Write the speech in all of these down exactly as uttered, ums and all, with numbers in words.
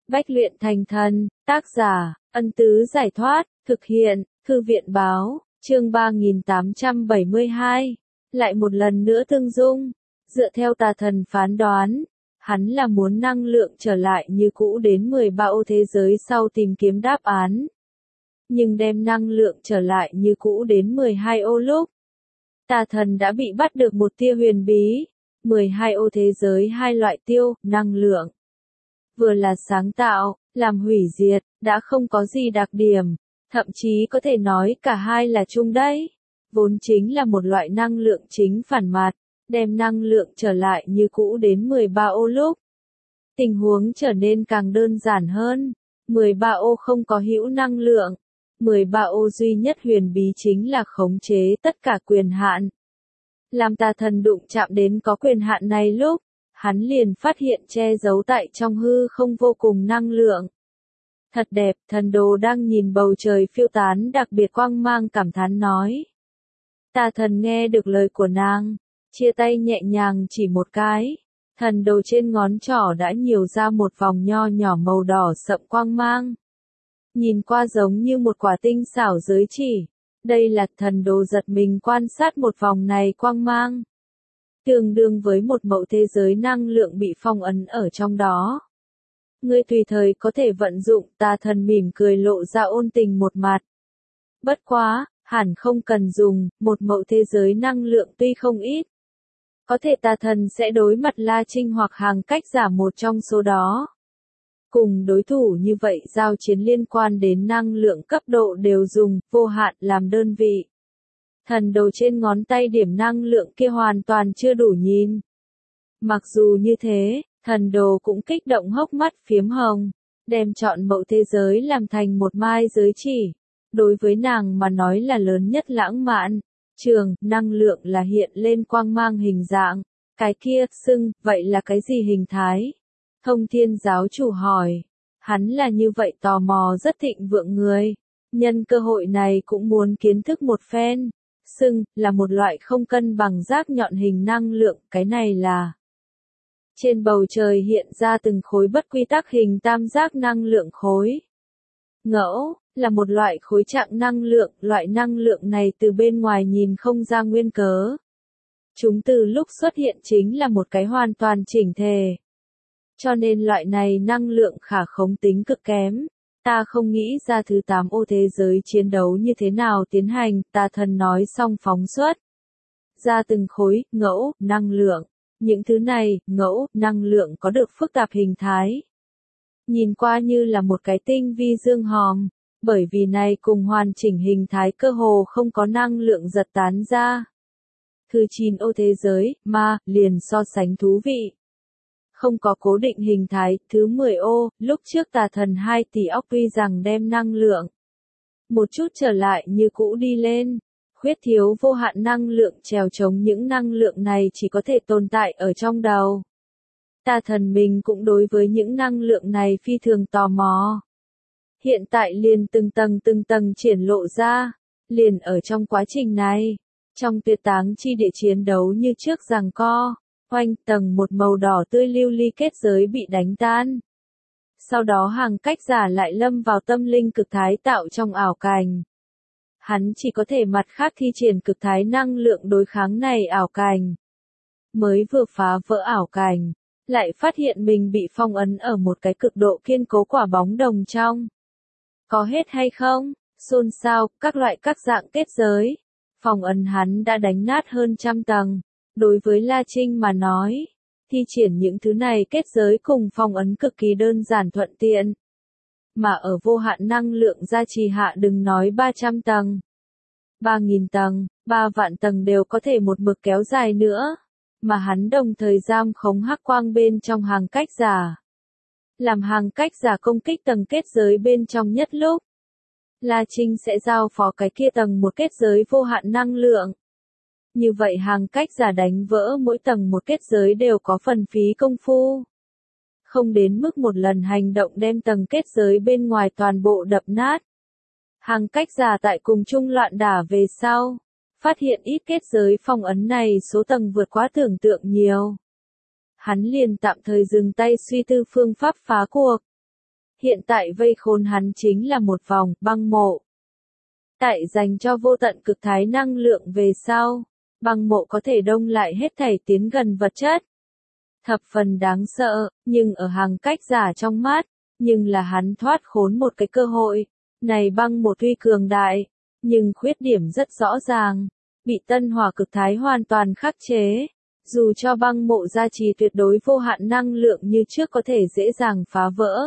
Bách luyện thành thần, tác giả, Ân Tứ Giải Thoát, thực hiện, Thư viện báo, chương ba nghìn tám trăm bảy mươi hai. Lại một lần nữa tương dung, dựa theo tà thần phán đoán, hắn là muốn năng lượng trở lại như cũ đến mười ba ô thế giới sau tìm kiếm đáp án. Nhưng đem năng lượng trở lại như cũ đến mười hai ô lúc. Tà thần đã bị bắt được một tia huyền bí, mười hai ô thế giới hai loại tiêu, năng lượng. Vừa là sáng tạo, làm hủy diệt, đã không có gì đặc điểm, thậm chí có thể nói cả hai là chung đấy. Vốn chính là một loại năng lượng chính phản mặt, đem năng lượng trở lại như cũ đến mười ba ô lúc. Tình huống trở nên càng đơn giản hơn, mười ba ô không có hữu năng lượng, mười ba ô duy nhất huyền bí chính là khống chế tất cả quyền hạn. Làm tà thần đụng chạm đến có quyền hạn này lúc, hắn liền phát hiện che giấu tại trong hư không vô cùng năng lượng. Thật đẹp, thần đồ đang nhìn bầu trời phiêu tán đặc biệt quang mang cảm thán nói. Tà thần nghe được lời của nàng, chia tay nhẹ nhàng chỉ một cái, thần đồ trên ngón trỏ đã nhiều ra một vòng nho nhỏ màu đỏ sậm quang mang. Nhìn qua giống như một quả tinh xảo giới chỉ, đây là thần đồ giật mình quan sát một vòng này quang mang. Tương đương với một mẫu thế giới năng lượng bị phong ấn ở trong đó. Ngươi tùy thời có thể vận dụng, tà thần mỉm cười lộ ra ôn tình một mặt. Bất quá, hẳn không cần dùng, một mẫu thế giới năng lượng tuy không ít. Có thể tà thần sẽ đối mặt La Trinh hoặc hàng cách giả một trong số đó. Cùng đối thủ như vậy giao chiến liên quan đến năng lượng cấp độ đều dùng, vô hạn làm đơn vị. Thần đồ trên ngón tay điểm năng lượng kia hoàn toàn chưa đủ nhìn. Mặc dù như thế, thần đồ cũng kích động hốc mắt phiếm hồng, đem chọn mẫu thế giới làm thành một mai giới chỉ. Đối với nàng mà nói là lớn nhất lãng mạn. Trường, năng lượng là hiện lên quang mang hình dạng. Cái kia, xưng, vậy là cái gì hình thái? Thông Thiên giáo chủ hỏi. Hắn là như vậy tò mò rất thịnh vượng người. Nhân cơ hội này cũng muốn kiến thức một phen. Xưng, là một loại không cân bằng giác nhọn hình năng lượng, cái này là. Trên bầu trời hiện ra từng khối bất quy tắc hình tam giác năng lượng khối. Ngẫu, là một loại khối trạng năng lượng, loại năng lượng này từ bên ngoài nhìn không ra nguyên cớ. Chúng từ lúc xuất hiện chính là một cái hoàn toàn chỉnh thể. Cho nên loại này năng lượng khả khống tính cực kém. Ta không nghĩ ra thứ tám ô thế giới chiến đấu như thế nào tiến hành, tà thần nói xong phóng xuất. Ra từng khối, ngẫu, năng lượng. Những thứ này, ngẫu, năng lượng có được phức tạp hình thái. Nhìn qua như là một cái tinh vi dương hòm, bởi vì này cùng hoàn chỉnh hình thái cơ hồ không có năng lượng giật tán ra. Thứ chín ô thế giới, ma, liền so sánh thú vị. Không có cố định hình thái, thứ mười ô, lúc trước tà thần hai tỷ óc tuy rằng đem năng lượng. Một chút trở lại như cũ đi lên. Khuyết thiếu vô hạn năng lượng trèo chống những năng lượng này chỉ có thể tồn tại ở trong đầu. Tà thần mình cũng đối với những năng lượng này phi thường tò mò. Hiện tại liền từng tầng từng tầng triển lộ ra, liền ở trong quá trình này. Trong tuyệt táng chi địa chiến đấu như trước giằng co, quanh tầng một màu đỏ tươi lưu ly kết giới bị đánh tan. Sau đó hàng cách giả lại lâm vào tâm linh cực thái tạo trong ảo cảnh. Hắn chỉ có thể mặt khác thi triển cực thái năng lượng đối kháng này ảo cảnh. Mới vừa phá vỡ ảo cảnh, lại phát hiện mình bị phong ấn ở một cái cực độ kiên cố quả bóng đồng trong. Có hết hay không? Xôn xao, các loại các dạng kết giới. Phong ấn hắn đã đánh nát hơn trăm tầng. Đối với La Trinh mà nói, thi triển những thứ này kết giới cùng phong ấn cực kỳ đơn giản thuận tiện. Mà ở vô hạn năng lượng gia trì hạ đừng nói ba trăm tầng. ba nghìn tầng, ba vạn tầng đều có thể một mực kéo dài nữa. Mà hắn đồng thời giam khống hắc quang bên trong hàng cách giả. Làm hàng cách giả công kích tầng kết giới bên trong nhất lúc. La Trinh sẽ giao phó cái kia tầng một kết giới vô hạn năng lượng. Như vậy hàng cách giả đánh vỡ mỗi tầng một kết giới đều có phần phí công phu. Không đến mức một lần hành động đem tầng kết giới bên ngoài toàn bộ đập nát. Hàng cách giả tại cùng chung loạn đả về sau. Phát hiện ít kết giới phong ấn này số tầng vượt quá tưởng tượng nhiều. Hắn liền tạm thời dừng tay suy tư phương pháp phá cuộc. Hiện tại vây khốn hắn chính là một vòng băng mộ. Tại dành cho vô tận cực thái năng lượng về sau, băng mộ có thể đông lại hết thảy tiến gần vật chất. Thập phần đáng sợ, nhưng ở hàng cách giả trong mắt, nhưng là hắn thoát khốn một cái cơ hội. Này băng mộ tuy cường đại, nhưng khuyết điểm rất rõ ràng, bị tân hỏa cực thái hoàn toàn khắc chế. Dù cho băng mộ gia trì tuyệt đối vô hạn năng lượng như trước có thể dễ dàng phá vỡ.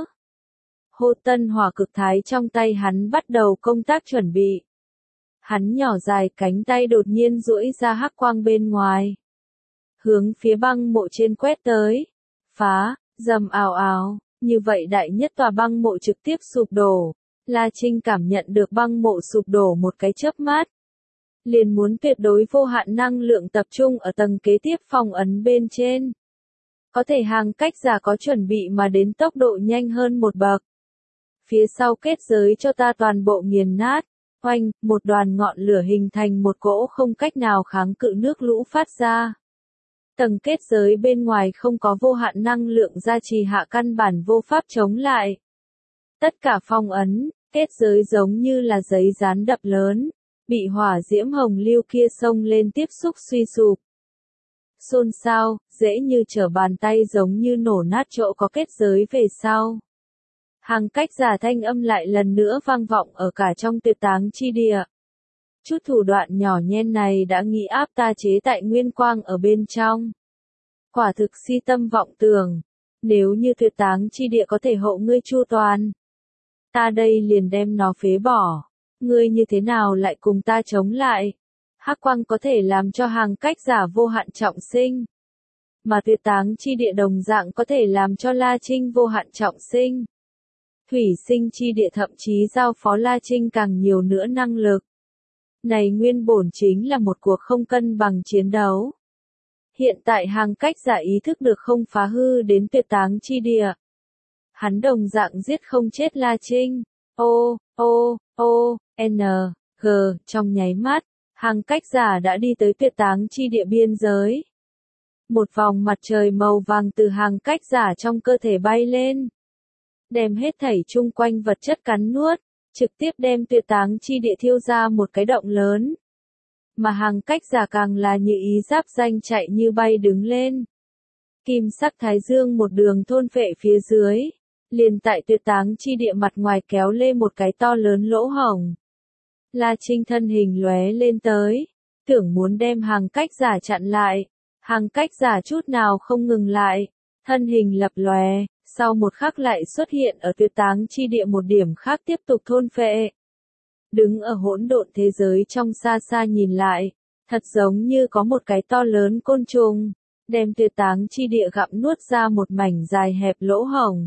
Hô tân hỏa cực thái trong tay hắn bắt đầu công tác chuẩn bị. Hắn nhỏ dài cánh tay đột nhiên duỗi ra hắc quang bên ngoài. Hướng phía băng mộ trên quét tới. Phá, dầm ào ào, như vậy đại nhất tòa băng mộ trực tiếp sụp đổ. La Trinh cảm nhận được băng mộ sụp đổ một cái chớp mắt. Liền muốn tuyệt đối vô hạn năng lượng tập trung ở tầng kế tiếp phong ấn bên trên. Có thể hàng cách giả có chuẩn bị mà đến tốc độ nhanh hơn một bậc. Phía sau kết giới cho ta toàn bộ nghiền nát. Oanh, một đoàn ngọn lửa hình thành một cỗ không cách nào kháng cự nước lũ phát ra. Tầng kết giới bên ngoài không có vô hạn năng lượng gia trì hạ căn bản vô pháp chống lại. Tất cả phong ấn, kết giới giống như là giấy dán đập lớn, bị hỏa diễm hồng lưu kia xông lên tiếp xúc suy sụp. Xôn xao, dễ như trở bàn tay giống như nổ nát chỗ có kết giới về sau. Hàng cách giả thanh âm lại lần nữa vang vọng ở cả trong tuyệt táng chi địa. Chút thủ đoạn nhỏ nhen này đã nghĩ áp ta chế tại nguyên quang ở bên trong. Quả thực si tâm vọng tưởng. Nếu như tuyệt táng chi địa có thể hộ ngươi chu toàn, ta đây liền đem nó phế bỏ. Ngươi như thế nào lại cùng ta chống lại? Hắc quang có thể làm cho hàng cách giả vô hạn trọng sinh. Mà tuyệt táng chi địa đồng dạng có thể làm cho La Trinh vô hạn trọng sinh. Thủy sinh chi địa thậm chí giao phó La Trinh càng nhiều nữa năng lực. Này nguyên bổn chính là một cuộc không cân bằng chiến đấu. Hiện tại hàng cách giả ý thức được không phá hư đến tuyệt táng chi địa. Hắn đồng dạng giết không chết La Trinh. O, O, O, N, G, trong nháy mắt, hàng cách giả đã đi tới tuyệt táng chi địa biên giới. Một vòng mặt trời màu vàng từ hàng cách giả trong cơ thể bay lên. Đem hết thảy chung quanh vật chất cắn nuốt, trực tiếp đem tuyệt táng chi địa thiêu ra một cái động lớn. Mà hàng cách giả càng là như ý giáp danh chạy như bay đứng lên. Kim sắc thái dương một đường thôn phệ phía dưới, liền tại tuyệt táng chi địa mặt ngoài kéo lên một cái to lớn lỗ hổng. La Trinh thân hình lóe lên tới, tưởng muốn đem hàng cách giả chặn lại, hàng cách giả chút nào không ngừng lại, thân hình lập lóe, sau một khắc lại xuất hiện ở tuyệt táng chi địa một điểm khác tiếp tục thôn phệ. Đứng ở hỗn độn thế giới trong xa xa nhìn lại, thật giống như có một cái to lớn côn trùng, đem tuyệt táng chi địa gặm nuốt ra một mảnh dài hẹp lỗ hổng.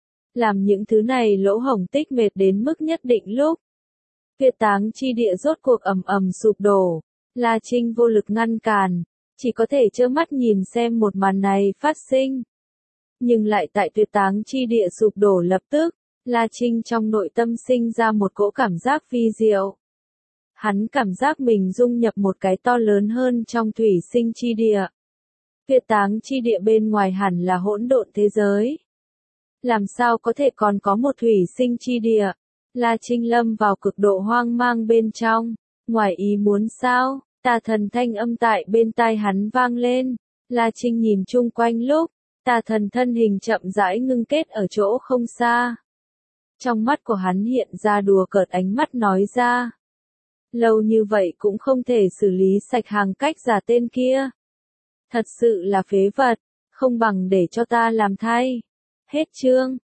Làm những thứ này lỗ hổng tích mệt đến mức nhất định lúc. Tuyệt táng chi địa rốt cuộc ầm ầm sụp đổ, La Trinh vô lực ngăn cản, chỉ có thể trơ mắt nhìn xem một màn này phát sinh. Nhưng lại tại tuyệt táng chi địa sụp đổ lập tức, La Trinh trong nội tâm sinh ra một cỗ cảm giác vi diệu. Hắn cảm giác mình dung nhập một cái to lớn hơn trong thủy sinh chi địa. Tuyệt táng chi địa bên ngoài hẳn là hỗn độn thế giới. Làm sao có thể còn có một thủy sinh chi địa? La Trinh lâm vào cực độ hoang mang bên trong. Ngoài ý muốn sao? Tà thần thanh âm tại bên tai hắn vang lên. La Trinh nhìn chung quanh lúc, tà thần thân hình chậm rãi ngưng kết ở chỗ không xa. Trong mắt của hắn hiện ra đùa cợt ánh mắt nói ra. Lâu như vậy cũng không thể xử lý sạch hàng cách giả tên kia. Thật sự là phế vật, không bằng để cho ta làm thay. Hết chương.